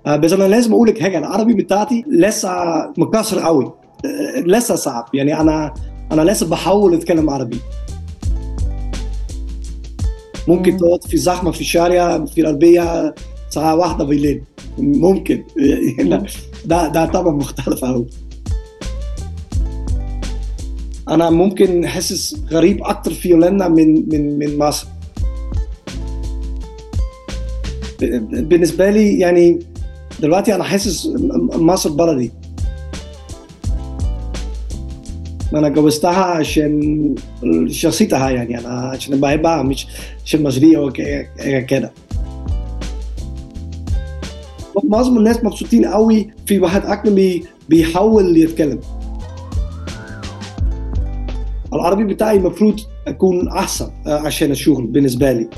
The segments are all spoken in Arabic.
بس انا لازم اقول لك حاجه، العربي بتاعتي لسه مكسر قوي، لسه صعب يعني. انا لسه بحاول اتكلم عربي. ممكن مم. تقعد في زحمه في الشارع في القلبيه ساعه واحده بالليل، ممكن. لا، ده طبعا مختلف قوي. انا ممكن احسس غريب اكتر في هولندا من مصر. بالنسبه لي يعني دلوقتي انا حاسس مصر بلدي. انا جوزتها عشان شخصيتها، يعني انا عشان بحبها، مش عشان مصريه وكده. معظم الناس مبسوطين قوي في واحد اجنبي بيحاول يتكلم العربي بتاعي. المفروض اكون احسن عشان الشغل بالنسبه لي.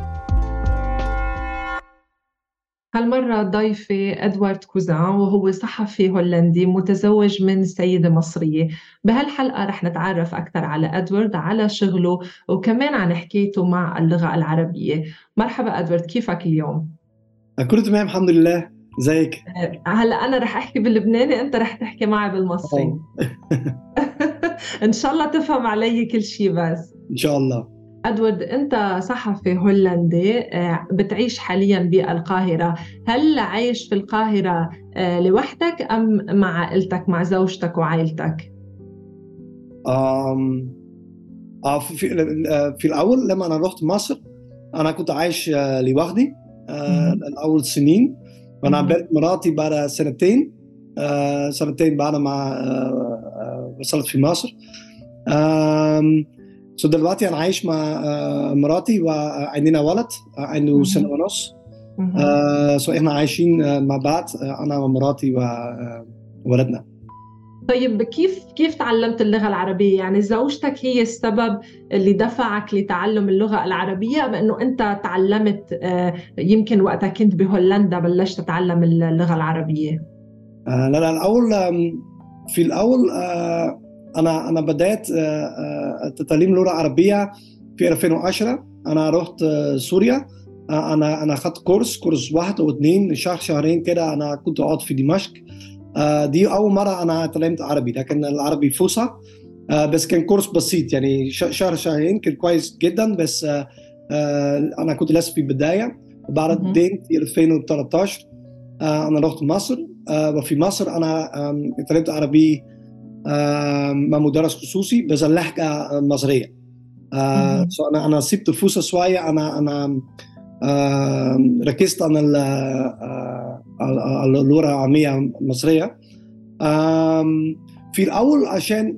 هالمرة ضيفي إدوارد كوزان، وهو صحفي هولندي متزوج من سيدة مصرية. بهالحلقة رح نتعرف أكثر على إدوارد، على شغله، وكمان عن حكايته مع اللغة العربية. مرحبا إدوارد، كيفك اليوم؟ كله تمام الحمد لله. ازيك؟ هلا أنا رح أحكي باللبناني، أنت رح تحكي معي بالمصري. اه. إن شاء الله تفهم علي كل شيء. بس ان شاء الله. أدوارد، أنت صحفي هولندي، بتعيش حاليا بالقاهرة. هل عايش في القاهرة لوحدك أم مع عائلتك، مع زوجتك وعائلتك؟ آم، في الاول لما انا رحت مصر انا كنت عايش لوحدي مهم. الاول سنين. وانا مهم. قابلت مراتي بعد سنتين، سنتين بعد ما وصلت في مصر. سو دلوقتي انا عايش مع مراتي وعندنا ولد عنده سنة مهم. ونص. مهم. سو احنا عايشين مع بعض، انا ومراتي وولدنا. طيب، كيف تعلمت اللغة العربية؟ يعني زوجتك هي السبب اللي دفعك لتعلم اللغة العربية، أم إنه أنت تعلمت يمكن وقتها كنت بهولندا بلشت تتعلم اللغة العربية؟ لا لا الاول، في الاول انا بدات تعليم لغه عربيه في 2010. انا رحت سوريا. انا اخذت كورس واحد او اثنين شهر شهرين كده. انا كنت اقعد في دمشق. دي اول مره انا اتعلمت عربي، لكن العربي فصحى. بس كان كورس بسيط يعني شهر شهرين، كان كويس جدا. بس انا كنت لسه في البدايه. مهم. وبعدين في 2013 انا رحت مصر. وفي مصر انا اتعلمت عربي مع مدرس خصوصي بس اللهجه مصريه. مهم. انا سبت الفوسه شويه. انا ركزت على اللغه العاميه المصريه. في الاول عشان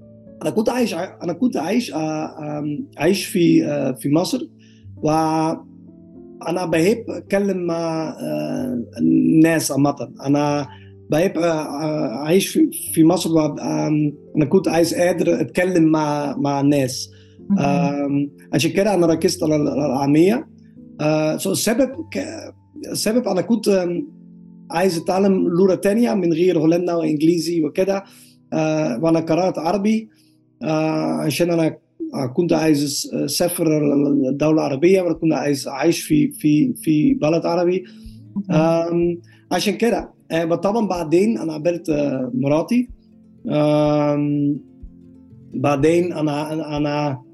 انا كنت عايش في مصر. وانا بحب اتكلم مع الناس عامه. انا بحب اعيش في مصر. انا كنت عايز قادر اتكلم مع الناس. مهم. عشان كده انا ركزت على العاميه. السبب انا كنت عايز اتعلم لغه تانية من غير هولندا وانجليزي وكده. وانا قرأت عربي عشان انا كنت عايز اسافر الدولة العربية، وانا كنت عايز اعيش في بلد عربي. مهم. عشان كده طبعا بعدين انا قابلت مراتي. آم، بعدين انا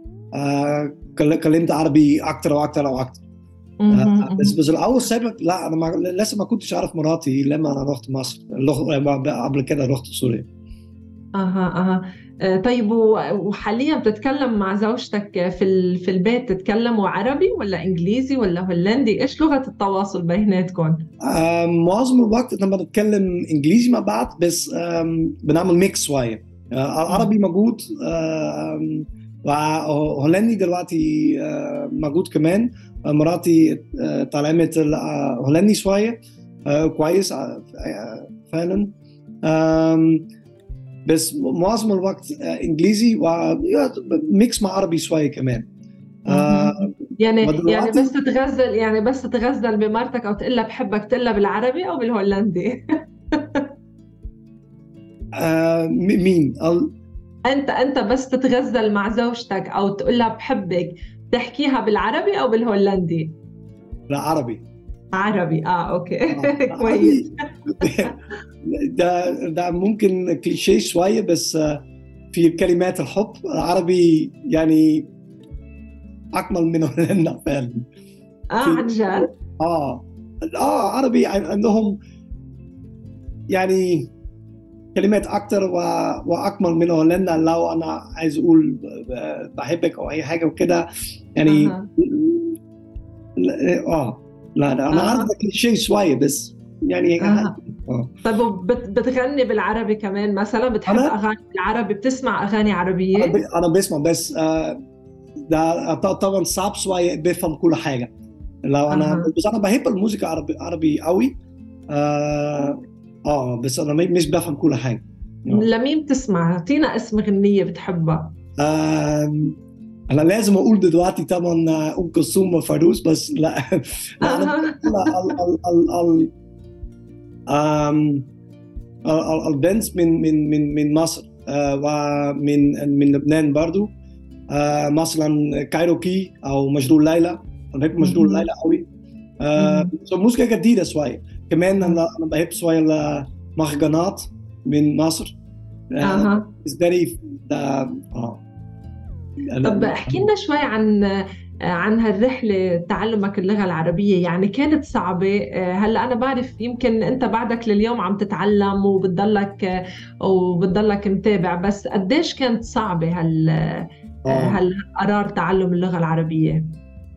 كلمت عربي اكتر واكتر واكتر. مهم. بس مهم. الاول سبب، لا انا لسه ما كنتش اعرف مراتي لما انا رحت مصر. قبل كده رحت سوريا. اها اها. طيب، وحاليا بتتكلم مع زوجتك في البيت، تتكلموا عربي ولا انجليزي ولا هولندي؟ ايش لغة التواصل بيناتكم؟ معظم الوقت لما بنتكلم انجليزي مع بعض، بس بنعمل ميكس شويه. العربي موجود، وهولندي دلوقتي موجود كمان. مراتي اتعلمت هولندي شويه كويس فعلا. آم، بس معظم الوقت انجليزي وميكس مع عربي شويه كمان. آه، مهم. يعني بس ودلوقتي تتغزل، يعني بس تتغزل بمرتك او تقول لها بحبك، تقول لها بالعربي او بالهولندي؟ مين؟ انت بس تتغزل مع زوجتك او تقول لها بحبك، تحكيها بالعربي او بالهولندي؟ لا، عربي. عربي اوكي. كويس. عربي. ده ممكن كليشيه شوية، بس في كلمات الحب العربي يعني أكمل من هولندا فعلا. عن جد؟ عربي عندهم يعني كلمات أكتر وأكمل من هولندا. لو أنا عايز أقول بحبك أو أي حاجة وكده يعني. لا أنا عارف كليشيه شوية بس يعني. طيب بتغني بالعربي كمان مثلا؟ بتحب أغاني بالعربي؟ بتسمع أغاني عربية؟ أنا بسمع بس ده طبعا صعب شوية بفهم كل حاجة. لو بس أنا بحب الموسيقى عربي قوي. بس أنا مش بفهم كل حاجة. لمين بتسمع؟ اعطينا اسم غنية بتحبها. أنا لازم أقول دلوقتي طبعا أم كلثوم وفيروز، بس لا. البنز من مصر ومن لبنان برضو. مثلا كايروكي أو مجنون ليلى. أنا بحب مجنون ليلى قوي. موسيقى جديدة شوية كمان. أنا بحب شوية المهرجانات من مصر. بالنسبة لي طب احكي لنا شوي عن هالرحلة تعلمك اللغة العربية. يعني كانت صعبة؟ هلأ أنا بعرف يمكن أنت بعدك لليوم عم تتعلم وبتضلك متابع، بس قديش كانت صعبة هالقرار تعلم اللغة العربية؟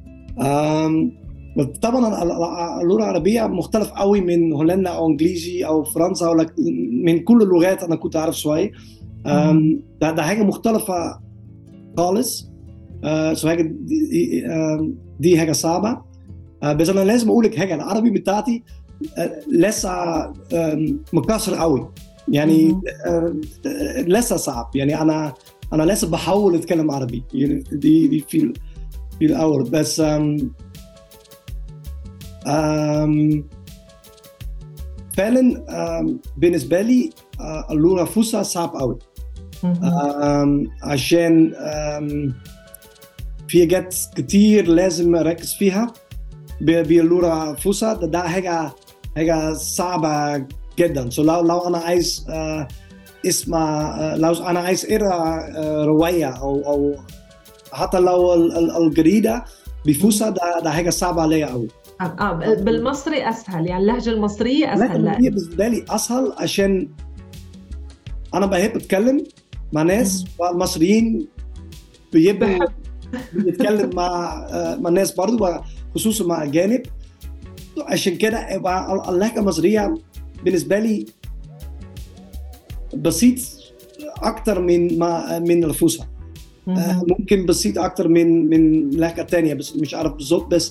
طبعا اللغة العربية مختلف قوي من هولندا أو إنجليزي أو فرنسا ولا من كل اللغات. أنا كنت أعرف شوي. ده حاجة مختلفة خالص. دي حاجة صعبة. بس أنا لازم أقولك حاجة، العربي بتاعتي لسه مكسر قوي يعني. لسه صعب يعني. أنا لسه بحاول أتكلم عربي يعني. دي في الأول بس. فعلا بالنسبة لي اللغة الفصحى صعب قوي. عشان في حاجات كتير لازم أركز فيها باللغة الفصحى. ده حاجة صعبة جدا. لو أنا عايز اسمع، لو أنا عايز أقرأ رواية أو حتى لو الجريدة بفصحى، ده حاجة صعبة عليا قوي. بالمصري أسهل يعني؟ اللهجة المصرية أسهل؟ لا، هي بالنسبة لي أسهل عشان أنا بحب أتكلم مع ناس والمصريين بيحبوا يتكلم مع ناس برضو، خصوصا مع الأجانب. عشان كده اللهجة المصرية بالنسبة لي بسيط أكتر من الفصحى. ممكن بسيط أكتر من لهجة تانية، بس مش عارف بالضبط. بس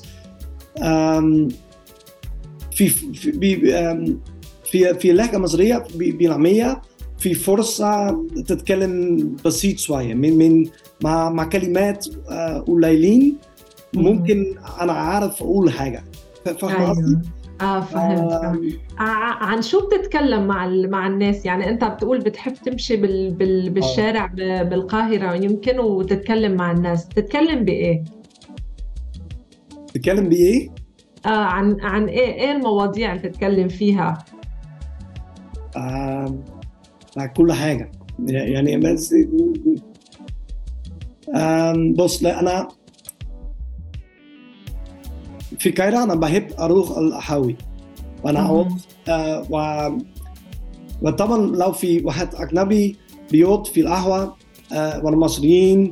في اللهجة المصرية بالعامية في فرصة تتكلم بسيط شوية مع كلمات قليلين. ممكن أنا عارف أقول حاجة. أيوة. فهمت. عن شو بتتكلم مع الناس؟ يعني أنت بتقول بتحب تمشي بالشارع بالقاهرة يمكن وتتكلم مع الناس. تتكلم بإيه؟ تتكلم بإيه؟ عن إيه المواضيع اللي تتكلم فيها؟ مع كل حاجة يعني. بس بص، لا أنا في القاهرة أنا بحب أروح القهاوي وأنا وطبعا لو في واحد أجنبي بيقعد في القهوة والمصريين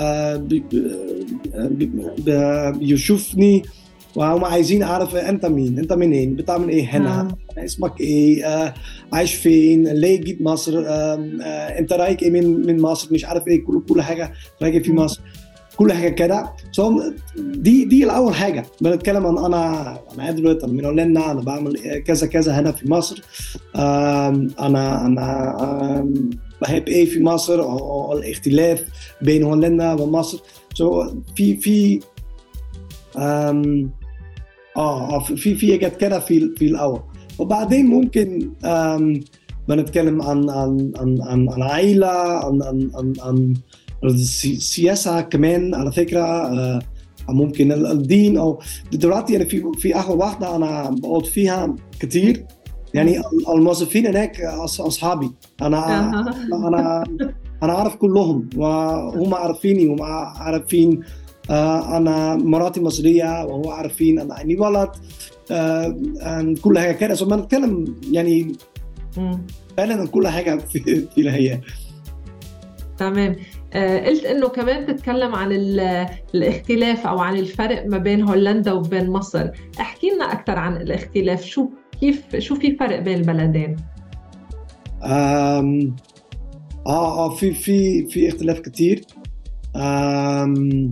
بيشوفني وهم عايزين أعرف أنت مين، أنت منين، بتعمل إيه هنا، اسمك إيه، عايش فين، ليه جيت مصر، أنت رأيك إيه من مصر، مش عارف إيه. كل حاجة رأيك في مصر، كل حاجة كده. دي الأول حاجة بنتكلم عن أنا دلوقتي من هولندا، أنا بعمل كذا كذا هنا في مصر. أنا بحب إيه في مصر، أو الاختلاف بين هولندا ومصر. في في حاجات كده في الأول. وبعدين ممكن بنتكلم عن عائلة، عن السياسة كمان على فكرة. ممكن الدين او دلوقتي. يعني في قهوه واحده انا بقعد فيها كتير، يعني الموظفين هناك اصحابي. انا انا انا عارف كلهم وهم عارفيني وهم عارفين. انا مراتي مصريه وهو عارفين انا اني ولد. كل حاجه كده ثم نتكلم يعني فعلا كل حاجه في الحياه. تمام. قلت انه كمان تتكلم عن الاختلاف او عن الفرق ما بين هولندا وبين مصر. احكي لنا اكثر عن الاختلاف، شو في فرق بين البلدين؟ في اختلاف كتير. آم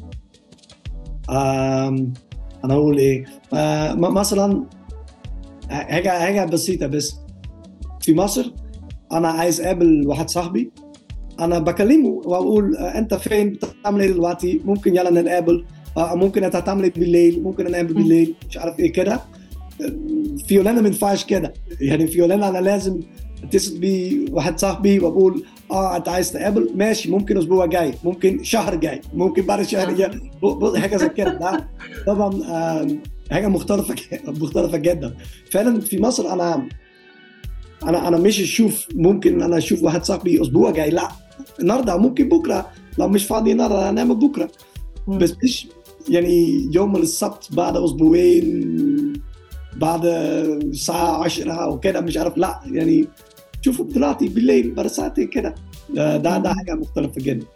آم انا اقول ايه؟ مثلا حاجه بسيطه بس. في مصر انا عايز اقابل واحد صاحبي، انا بكلمه واقول انت فين، بتعمل ايه دلوقتي، ممكن يلا نتقابل، ممكن انت هتعمل ايه بالليل، ممكن نقابل بالليل، مش عارف ايه كده. في هولندا ما ينفعش كده. يعني في هولندا انا لازم اتصل بواحد صاحبي واقول انت عايز تقابل، ماشي، ممكن اسبوع جاي، ممكن شهر جاي، ممكن بعد شهر جاي، حاجه زي كده. ده طبعا حاجه مختلفه جدا. فعلا في مصر انا مش اشوف، ممكن انا اشوف واحد صاحبي اسبوع جاي، لا النهارده، ممكن بكره، لو مش فاضي النهارده هنعمل بكره. بس مش يعني يوم السبت بعد اسبوعين، بعد الساعه 10 او كده، مش عارف، لا يعني شوفوا دلوقتي بالليل بعد ساعتين كده. ده حاجه مختلفه جدا.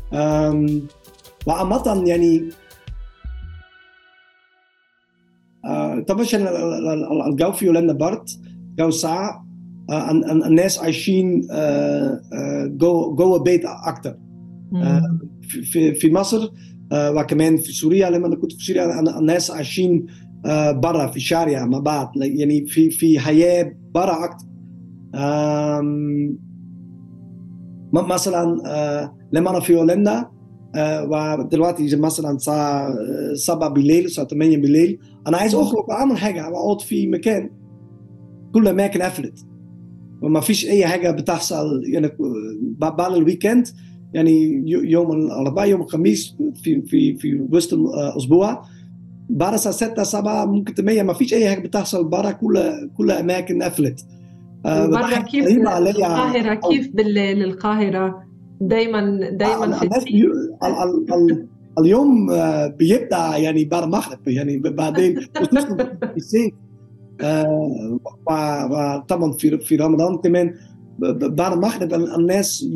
وعامه يعني طبعا الجو في هولندا برد، جو ساعة. الناس عايشين جوه بيت اكتر. في مصر وكمان في سوريا، لما انا كنت في سوريا الناس عايشين برا في الشارع مع بعض، يعني في حياة برا اكتر. مثلا لما انا في هولندا ودلوقتي مثلا الساعة 7 بالليل، الساعة 8 بالليل، أنا عايز أخرج وأعمل حاجة، أقعد في مكان، كل الأماكن قفلت وما فيش أي حاجة بتحصل. يعني بعد الويكند، يعني يوم الأربعاء يوم الخميس في وسط الأسبوع، بعد الساعة 6 7 ممكن 8 ما فيش أي حاجة بتحصل برا، كل الأماكن قفلت. وبرا كيف القاهرة؟ كيف بالليل القاهرة؟ دايما في الناس اليوم بيبدأ يعني بعد المغرب، يعني بعدين خصوصا في الصيف. وطبعا في رمضان كمان بعد المغرب الناس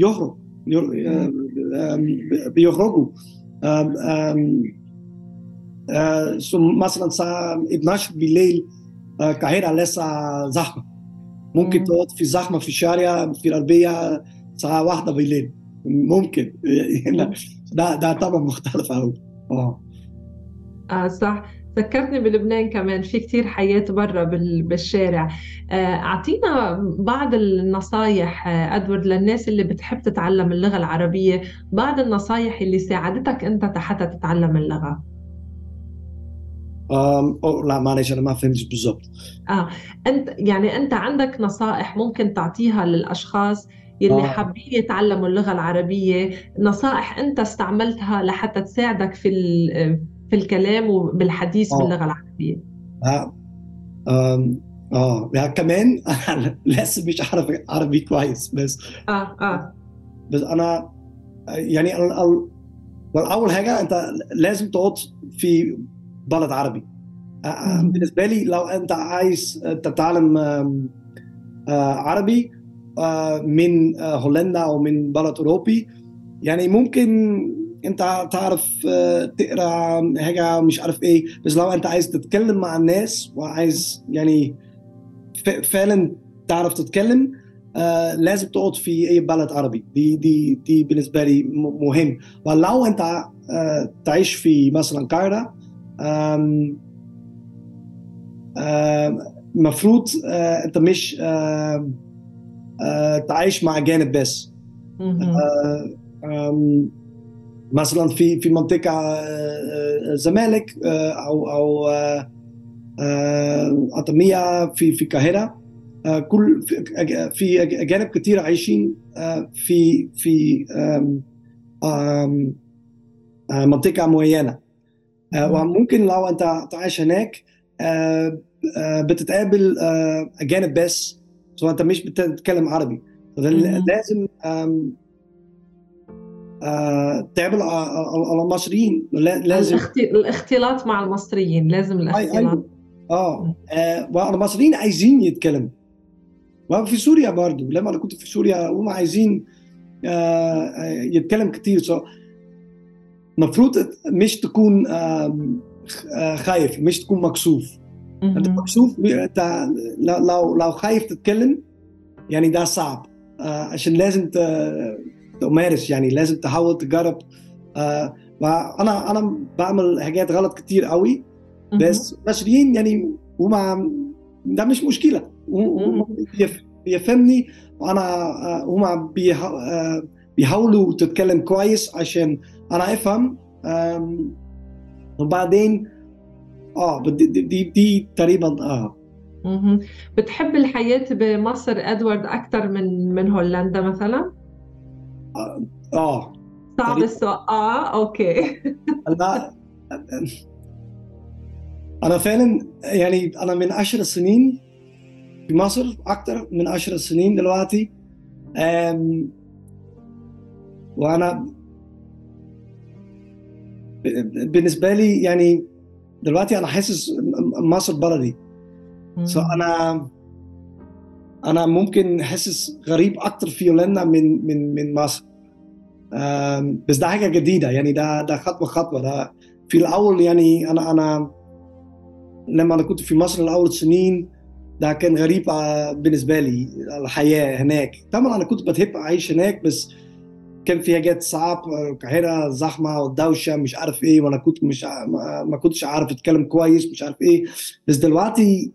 بيخرجوا. مثلا الساعة 12 بالليل القاهرة لسه زحمة، ممكن تقعد في زحمة في الشارع في الأربية الساعة 1 بالليل، ممكن. ده طبعا مختلف قوي. صح. ذكرتني بلبنان كمان في كتير حياة برا بالشارع. أعطينا بعض النصايح أدوارد للناس اللي بتحب تتعلم اللغة العربية، بعض النصايح اللي ساعدتك أنت حتى تتعلم اللغة. لا معلش أنا ما فهمتش بالضبط. أنت عندك نصائح ممكن تعطيها للأشخاص يلي حابين يتعلموا اللغة العربية، نصائح أنت استعملتها لحتى تساعدك في الكلام وبالحديث باللغة العربية. يعني كمان أنا لسه مش عارف عربي كويس، بس بس أنا يعني أول حاجة أنت لازم تقعد في بلد عربي. بالنسبة لي لو أنت عايز تتعلم عربي من هولندا أو من بلد أوروبي، يعني ممكن أنت تعرف تقرأ حاجة مش عارف إيه، بس لو أنت عايز تتكلم مع الناس وعايز يعني فعلا تعرف تتكلم، لازم تقعد في أي بلد عربي. دي بالنسبة لي مهم. ولو أنت تعيش في مثلا القاهرة، مفروض انت مش تعيش مع اجانب بس. مثلا في منطقه الزمالك او عطميه في القاهره، كل في اجانب كتير عايشين في منطقه معينه. وممكن لو انت عايش هناك بتتقابل اجانب بس، سو انت مش بتتكلم عربي، لازم تقابل على المصريين، لازم الاختلاط مع المصريين، لازم الاختلاط. ايوه والمصريين عايزين يتكلموا. وفي سوريا برضو لما انا كنت في سوريا هم عايزين يتكلم كتير. المفروض مش تكون خايف، مش تكون مكسوف. انت مكسوف، لو خايف تتكلم يعني ده صعب، عشان لازم تمارس، يعني لازم تحاول تجرب. وانا بعمل حاجات غلط كتير قوي، بس مصريين يعني وما ده مش مشكلة، بيفهمني، وانا هما بيحاولوا تتكلم كويس عشان انا افهم. وبعدين دي تقريبا بتحب الحياة بمصر ادوارد اكثر من هولندا مثلا؟ صعب السؤال. اوكي. لا انا فعلا يعني انا من 10 سنين في مصر، اكثر من 10 سنين دلوقتي. وانا بالنسبه لي يعني دلوقتي انا حاسس مصر بلدي. انا ممكن حاسس غريب اكتر في هولندا من مصر. بس ده حاجه جديده، يعني ده خطوه. ده في الاول يعني انا لما انا كنت في مصر الاول سنين ده كان غريب بالنسبه لي الحياه هناك. طبعا انا كنت بحب اعيش هناك، بس كان في حاجات صعب، القاهره زحمه والدوشه مش عارف ايه، وانا كنت مش ما كنتش عارف اتكلم كويس مش عارف ايه. بس دلوقتي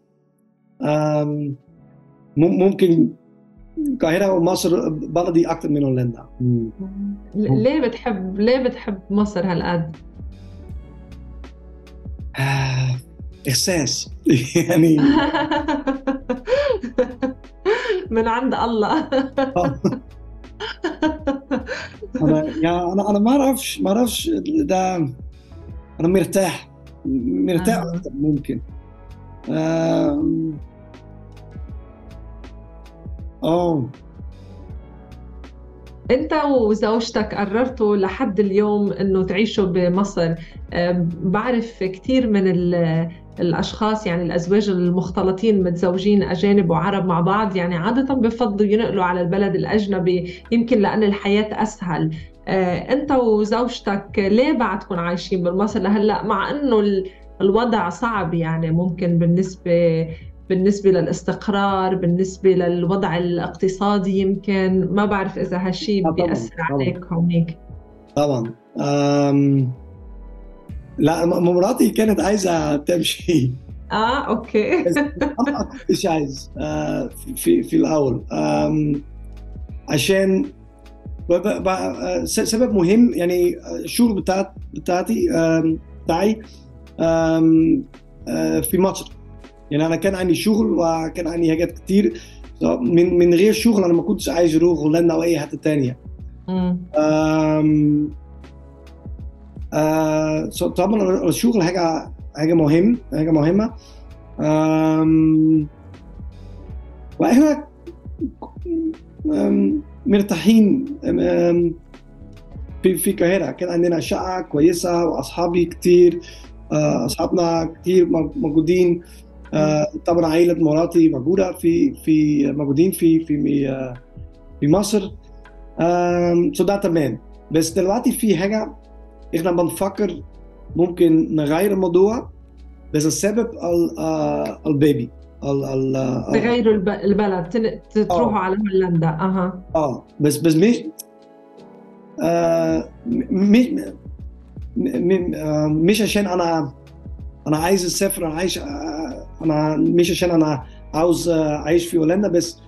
ممكن القاهره ومصر بلدي اكتر من هولندا. ليه بتحب مصر هالقد؟ احساس يعني من عند الله. انا ما اعرفش ده. انا مرتاح اكتر ممكن. انت وزوجتك قررتوا لحد اليوم انه تعيشوا بمصر. بعرف كثير من الاشخاص، يعني الازواج المختلطين متزوجين اجانب وعرب مع بعض، يعني عاده بفضلوا ينقلوا على البلد الاجنبي، يمكن لان الحياه اسهل. انت وزوجتك ليه بعدكم عايشين بمصر لهلا، مع انه الوضع صعب، يعني ممكن بالنسبة للاستقرار، بالنسبة للوضع الاقتصادي، يمكن ما بعرف إذا هالشي بيأثر عليك هونيك؟ طبعا. لا مراتي كانت عايزة تمشي. أوكي. بس أنا كنتش عايز في الأول، عشان سبب مهم. يعني الشغل بتاعي في مصر. يعني انا كان عندي شغل وكان عندي حاجات كتير. من غير شغل انا ما كنتش عايز اروح هولندا او اي حته تانية. طبعا الشغل حاجه مهمه. واحنا مرتاحين في القاهره. كان عندنا شقه كويسه واصحابي كتير، اصحابنا كتير موجودين. طبعا عائلة مراتي موجودة موجودين في مصر. ده تمام. بس دلوقتي في حاجة احنا بنفكر ممكن نغير الموضوع، بس السبب البيبي. تغيروا البلد، تروحوا على هولندا. بس مش عشان انا عايز اسافر. انا مش عشان انا عاوز اعيش في هولندا بس.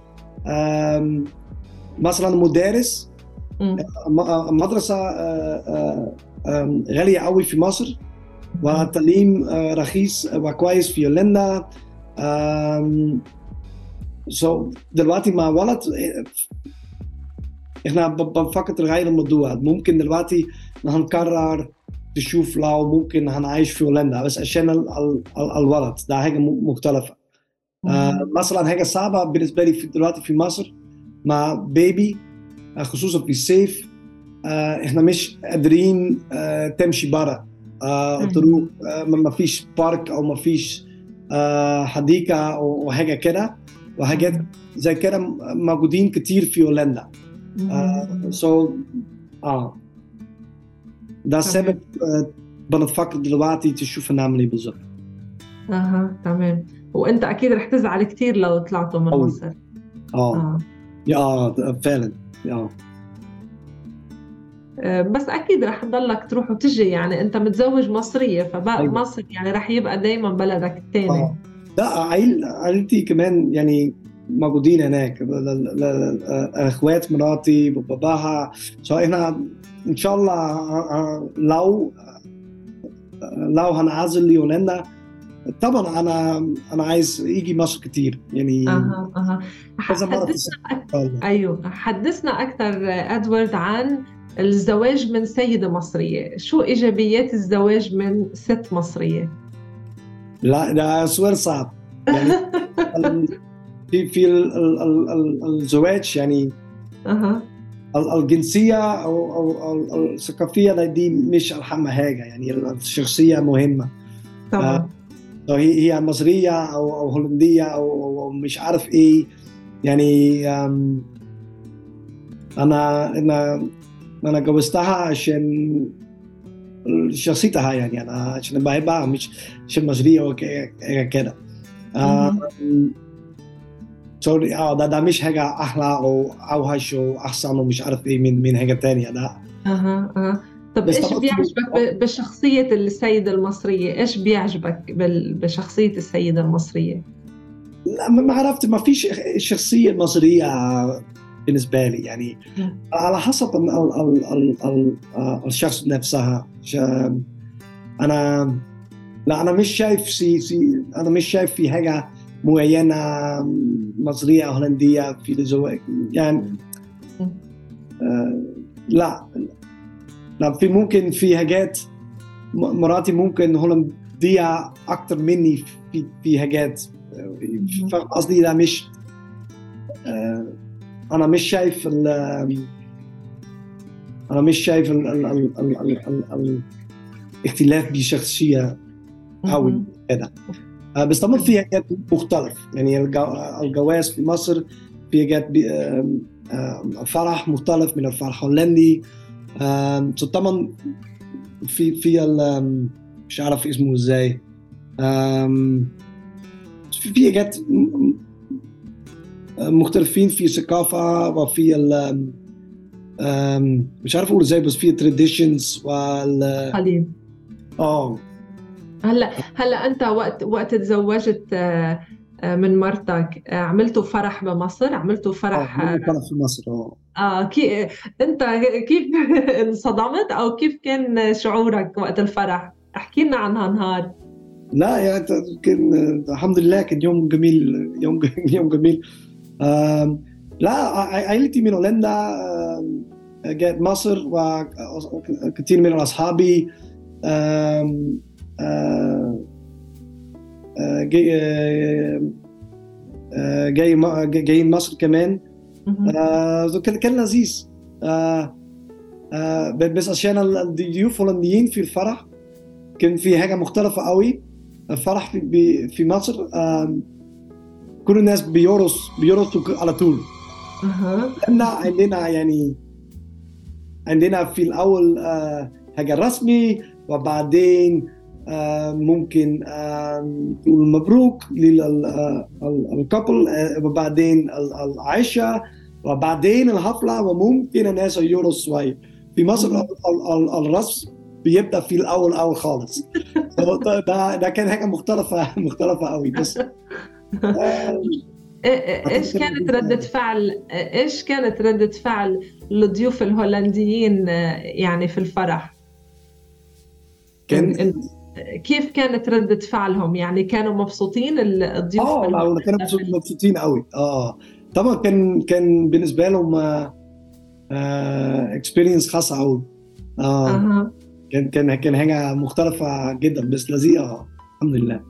مثلا مدرس مدرسه غاليه قوي في مصر، والتعليم رخيص وكويس في هولندا. دلوقتي مع ولد احنا بنفكر نغير الموضوع. ممكن دلوقتي هنقرر تشوف لو ممكن هنعيش في هولندا، بس عشان الولد ده حاجة مختلفة. مثلا حاجة صعبة بالنسبة لي دلوقتي في مصر مع بيبي، خصوصا في الصيف. احنا مش قادرين تمشي برا، تروح، ما فيش بارك او ما فيش حديقة او حاجة كده، وحاجات زي كده موجودين كتير في هولندا. ده السبب. بنفكر دلوقتي تشوف نعمل ايه بالظبط. تمام. وانت اكيد رح تزعل كتير لو طلعتوا من مصر. فعلا. بس اكيد رح تضلك تروح وتجي، يعني انت متزوج مصرية، فبقى أيوة. مصر يعني رح يبقى دايما بلدك الثاني. لا، عائلتي كمان يعني موجودين هناك، اخوات مراتي وباباها. احنا ان شاء الله لو هنعزل لهولندا، طبعا انا عايز يجي مصر كتير يعني. كذا مرة في السنة. ايوه، حدثنا اكثر ادوارد عن الزواج من سيدة مصرية. شو ايجابيات الزواج من ست مصرية؟ لا، ده سؤال صعب يعني. في الزواج يعني الجنسية أو الثقافية دي مش أهم حاجة، يعني الشخصية مهمة طبعا. هي مصرية أو هولندية أو مش عارف إيه يعني. أنا جوزتها عشان شخصيتها، يعني أنا عشان بحبها، مش عشان مصرية أو كده. ده مش حاجة أحلى أو أوحش أو أحسن ومش عارف إيه من حاجة تانية ده. طب إيش بيعجبك بشخصية السيدة المصرية؟ إيش بيعجبك بشخصية السيدة المصرية؟ لا، ما عرفت، ما فيش شخصية مصرية بالنسبة لي يعني. على حسب الشخص نفسها. أنا مش شايف أنا مش شايف في حاجة معينة مصرية أو هولندية في الزواج يعني. لا، في ممكن في حاجات مراتي ممكن هولندية أكتر مني في حاجات. قصدي ده مش أنا مش شايف الاختلاف بشخصية أوي كده. بس طبعا في حاجات مختلف يعني. الجواز في مصر في حاجات فرح مختلف من الفرح الهولندي. طبعا في مش عارف اسمه ازاي. في حاجات مختلفين في الثقافة وفي مش عارف اقول ازاي، بس في traditions قليل. هلا انت وقت تزوجت من مرتك، عملتوا فرح بمصر؟ عملتوا فرح في مصر. انت كيف انصدمت او كيف كان شعورك وقت الفرح؟ احكي لنا عن هالنهار. لا يعني كان الحمد لله كان يوم جميل، يوم جميل. لا، عائلتي من هولندا جاءت مصر، وكثير من اصحابي جايين مصر كمان. كان لذيذ. بس عشان الضيوف الهولنديين في الفرح كان في حاجة مختلفة قوي. الفرح في مصر كل الناس بيرقصوا على طول. عندنا في الأول حاجة رسمي، وبعدين ممكن نقول مبروك للكابل، وبعدين العشاء، وبعدين الحفلة، وممكن الناس يرقصوا شوية. في مصر الرقص بيبدأ في الأول خالص. ده كان حاجة مختلفة قوي. بس ايش كانت ردة فعل الضيوف الهولنديين يعني في الفرح؟ كيف كانت ردة فعلهم؟ يعني كانوا مبسوطين الضيوف؟ كانوا مبسوطين قوي. طبعا كان بالنسبة لهم experience خاصة قوي. كان حاجة مختلفة جدا بس لذيذة الحمد لله.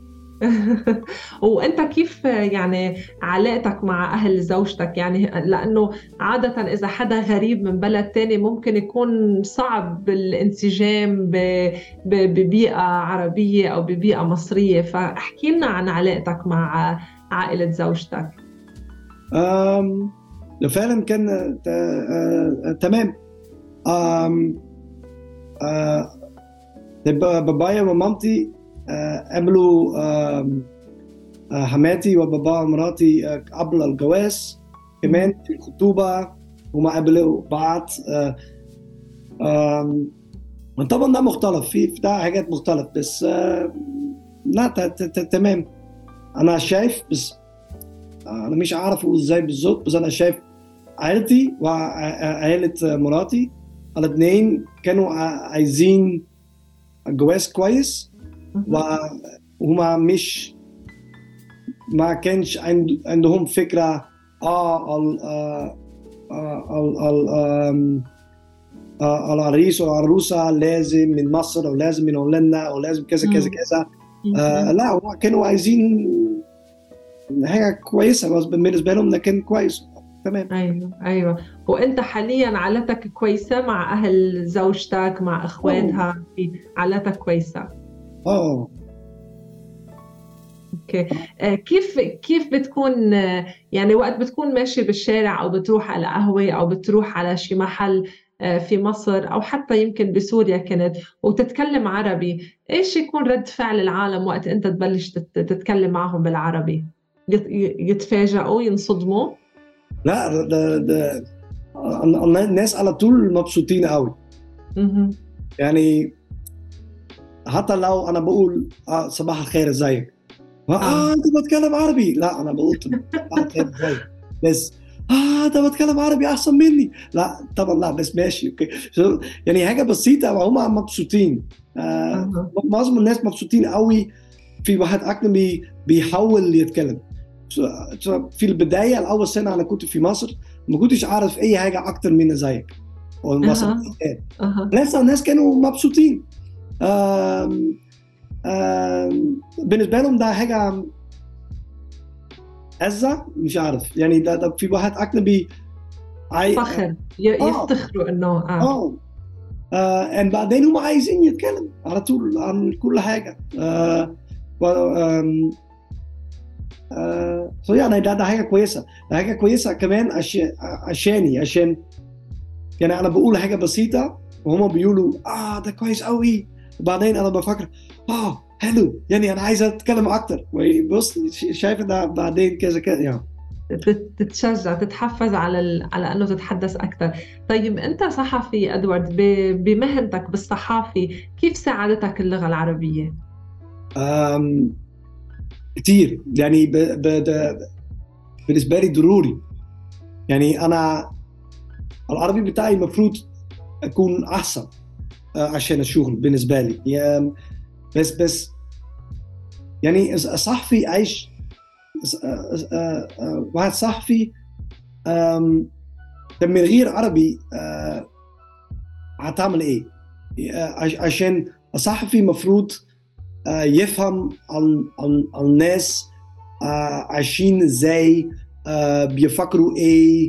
وانت كيف يعني علاقتك مع اهل زوجتك؟ يعني لانه عادة اذا حدا غريب من بلد تاني ممكن يكون صعب الانسجام ببيئة عربية او ببيئة مصرية، فاحكي لنا عن علاقتك مع عائلة زوجتك. ده فعلا كان تمام. آم، آه، بابايا ومامتي قابلوا حماتي وبابا ومراتي قبل الجواز كمان في الخطوبة، وما قابلوا بعض. طبعا ده مختلف في ده حاجات مختلف، بس لا تمام. أنا شايف بس أنا مش عارف ازاي بالظبط، بس أنا شايف عائلتي وعائلة مراتي الاثنين كانوا عايزين جواز كويس، وهما مش ما كانش عندهم فكرة العريس والعروسة لازم من مصر أو لازم من هولندا أو لازم كذا كذا كذا. لا، هما كانوا عايزين حاجة كويسة، بس بالنسبة لهم ده كان كويس تمام. ايوه. وانت حاليا علاقتك كويسة مع اهل زوجتك، مع اخواتها، في علاقتك كويسة؟ اوكي. كيف بتكون يعني وقت بتكون ماشي بالشارع او بتروح على قهوة او بتروح على شي محل في مصر او حتى يمكن بسوريا كانت وتتكلم عربي، ايش يكون رد فعل العالم وقت انت تبلش تتكلم معهم بالعربي؟ يتفاجئوا، ينصدموا؟ لا، ده الناس على طول مبسوطين قوي. يعني حتى لو انا بقول صباح الخير ازيك، انت بتكلم عربي؟ لا، انا بقول صباح الخير ازيك بس. انت بتكلم عربي احسن مني؟ لا طبعا، لا بس ماشي اوكي. يعني حاجه بسيطه وهم مبسوطين. معظم الناس مبسوطين قوي في واحد اجنبي بيحاول يتكلم. في البدايه الاول سنه انا كنت في مصر، ما كنتش عارف اي حاجه اكتر من ازيك والمصري. لسه الناس كانوا مبسوطين. بالنسبه لهم ده حاجه عزه، مش عارف يعني ده في واحد اجنبي فخر، يفتخروا انه بعدين هم عايزين يتكلم على طول عن كل حاجه. يعني ده حاجه كويسه، ده حاجه كويسه كمان عشان يعني انا بقول حاجه بسيطه وهم بيقولوا ده كويس قوي، وبعدين انا بفكر حلو، يعني انا عايز اتكلم اكتر، وبص شايف ده بعدين كذا كذا يعني. تتشجع، تتحفز على انه تتحدث اكثر. طيب انت صحفي ادوارد، بمهنتك بالصحافي كيف ساعدتك اللغه العربيه؟ كتير يعني بالنسبه لي ضروري. يعني انا العربي بتاعي المفروض اكون احسن عشان الشغل بالنسبه لي يعني. بس يعني صحفي عايش واحد صحفي من غير عربي هتعمل ايه؟ عشان الصحفي مفروض يفهم الناس عايشين ازاي، بيفكروا ايه،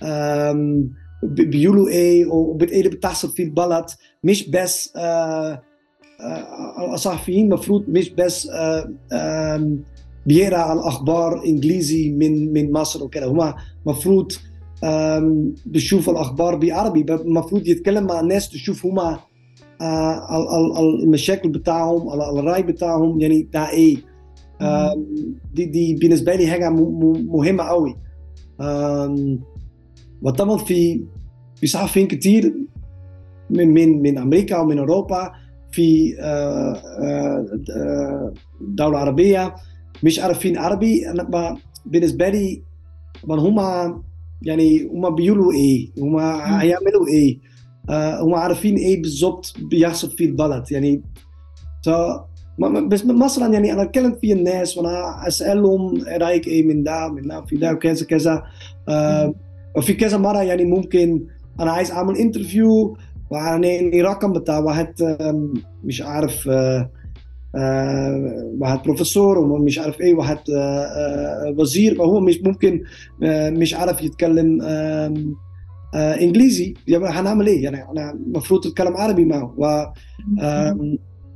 بيقولوا ايه، وايه اللي بتحصل في البلد. مش بس الصحفيين مفروض مش بس بيقرا الاخبار انجليزي من مصر وكده. هما مفروض بيشوف الاخبار بعربي، مفروض يتكلم مع الناس تشوف هما المشاكل بتاعهم، الرأي بتاعهم، يعني ده ايه. دي بالنسبه لي حاجه مهمه قوي. وطبعا في صحفيين كتير من امريكا ومن اوروبا في دولة عربية مش عارفين عربي. انا بالنسبه لي هم يعني هم بيقولوا ايه، هم هيعملوا ايه، هم عارفين ايه بالظبط بيحصل في البلد يعني. بس مثلا يعني انا اتكلم في الناس وانا اسالهم رايك ايه من ده في ده وكذا كذا. وفي كذا مره يعني ممكن انا عايز اعمل انترفيو يعني رقم بتاع واحد مش عارف واحد بروفيسور ومش عارف ايه، واحد وزير، فهو مش ممكن مش عارف يتكلم انجليزي، يعني هنعمل ايه؟ يعني انا المفروض اتكلم عربي معه آم،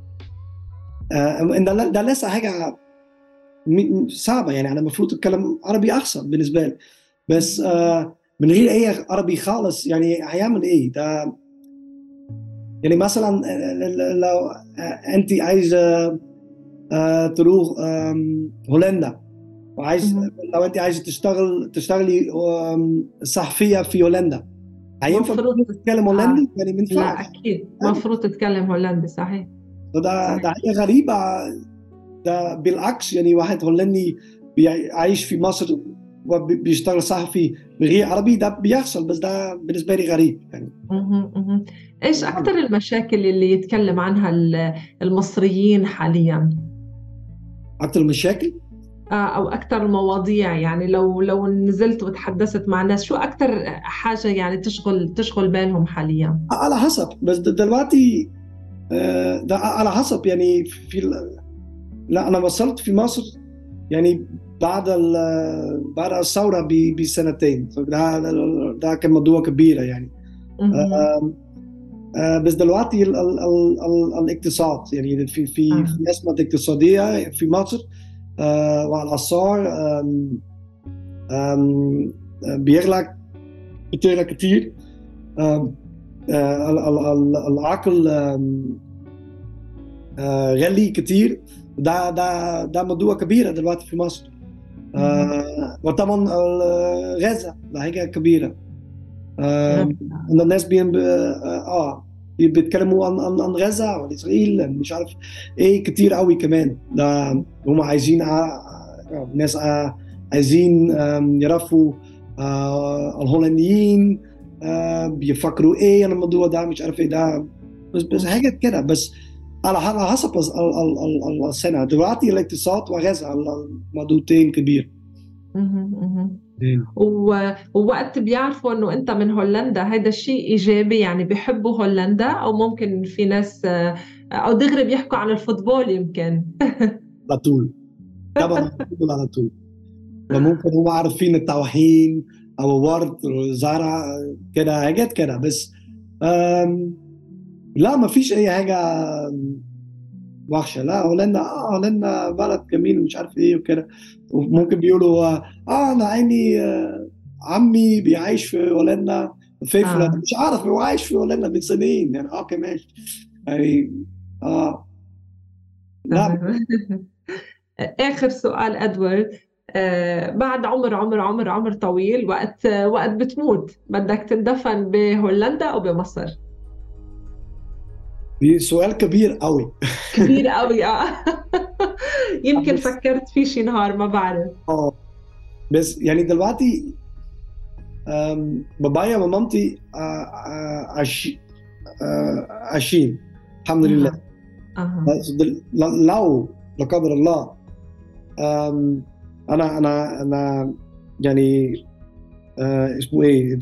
إن ده لسه حاجه صعبه، يعني انا المفروض اتكلم عربي احسن بالنسبه لي، بس من غير اي عربي خالص يعني هيعمل ايه ده؟ يعني مثلا لو انت عايز تروح هولندا، وعايز، لو انت عايز تشتغلي صحفيه في هولندا، هينفع مفروض تتكلم آه. هولندي؟ يعني ما لا ينفعش أكيد يعني. مفروض تتكلم هولندي، صحيح. ده صحيح. حاجه غريبه. ده بالعكس، يعني واحد هولندي عايش في مصر وبيشتغل صحفي من غير عربي، ده بيحصل، بس ده بالنسبه لي غريب يعني. مهم. مهم. إيش أكثر المشاكل اللي يتكلم عنها المصريين حاليا؟ اكتر مشاكل، أو أكثر المواضيع، يعني لو نزلت وتحدثت مع الناس، شو أكثر حاجة يعني تشغل بالهم حاليا؟ على حسب، بس دلوقتي ده على حسب يعني لا انا وصلت في مصر يعني بعد بعد الثوره بسنتين، ده كان موضوع كبير يعني. مهم. بس دلوقتي الاقتصاد، يعني في آه. ازمه اقتصاديه في مصر، وعلى الاسعار بيغلى، بتغلى كتير. آم، العقل غالي كتير. ده موضوع كبير دلوقتي في مصر. مهم. وطبعا غزة ده حاجة كبيرة. غير. ان الناس بيتكلموا عن غزة وإسرائيل، مش عارف ايه كتير قوي كمان. ده هم عايزين ناس عايزين يعرفوا الهولنديين بيفكروا ايه عن الموضوع ده، مش عارف ايه ده. بس حاجة كده، بس على حسب السنة. دلوقتي الاقتصاد وغزة الموضوعين كبير. مهم. مهم. ووقت بيعرفوا انه انت من هولندا، هذا الشيء ايجابي، يعني بيحبوا هولندا، او ممكن في ناس او دغري بيحكوا عن الفوتبول يمكن. على طول، طبعا على طول. وممكن هم عارفين الطواحين او ورد زرع كده، حاجات كده، بس لا ما فيش اي حاجه وحشه. لا هولندا، هولندا بلد جميل ومش عارف ايه وكده. وممكن بيقولوا انا عيني عمي بيعيش في هولندا، في هولندا، اه. مش عارف هو عايش في هولندا من سنين يعني. اوكي ماشي يعني. اه لا. تمام. آخر سؤال أدوارد. بعد عمر طويل، وقت بتموت بدك تندفن بهولندا أو بمصر؟ دي سؤال كبير قوي. كبير قوي يمكن بس فكرت فيه شي نهار، ما بعرف. اه بس يعني دلوقتي بابايا ومامتي عايشين الحمد لله. أها. أها. بس لو لا قدر الله انا يعني اسمه ايه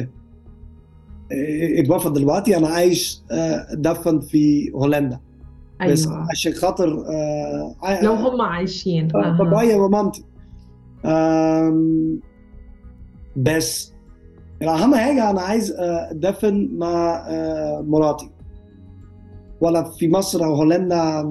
اتوفى دلوقتي، انا عايش دفن في هولندا، بس أيوة. عشان خاطر لو هم عايشين. أها. بابايا ومامتي. آم، بس اهم حاجه انا عايز ادفن مع مراتي، ولا في مصر او هولندا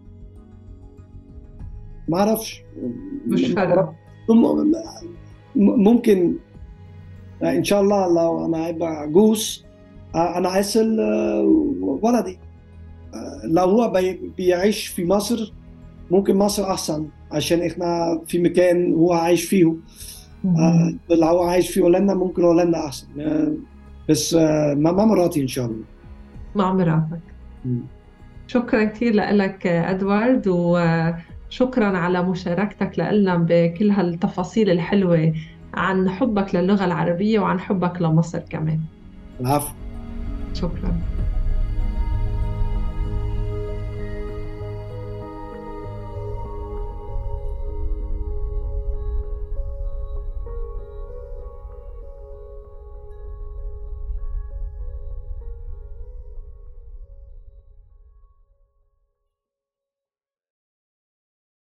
ما اعرفش. مش فارقة. م- ممكن ان شاء الله لو انا هيبقى عجوز انا عايز ولدي لو هو بيعيش في مصر، ممكن مصر احسن عشان احنا في مكان هو عايش فيه. مهم. لو هو عايش في هولندا ممكن هولندا احسن. بس مع مراتي ان شاء الله. مع مرافق. شكرا كثير لك أدوارد، وشكرا على مشاركتك لنا بكل هالتفاصيل الحلوة عن حبك للغة العربية وعن حبك لمصر كمان. العفو. شكرا.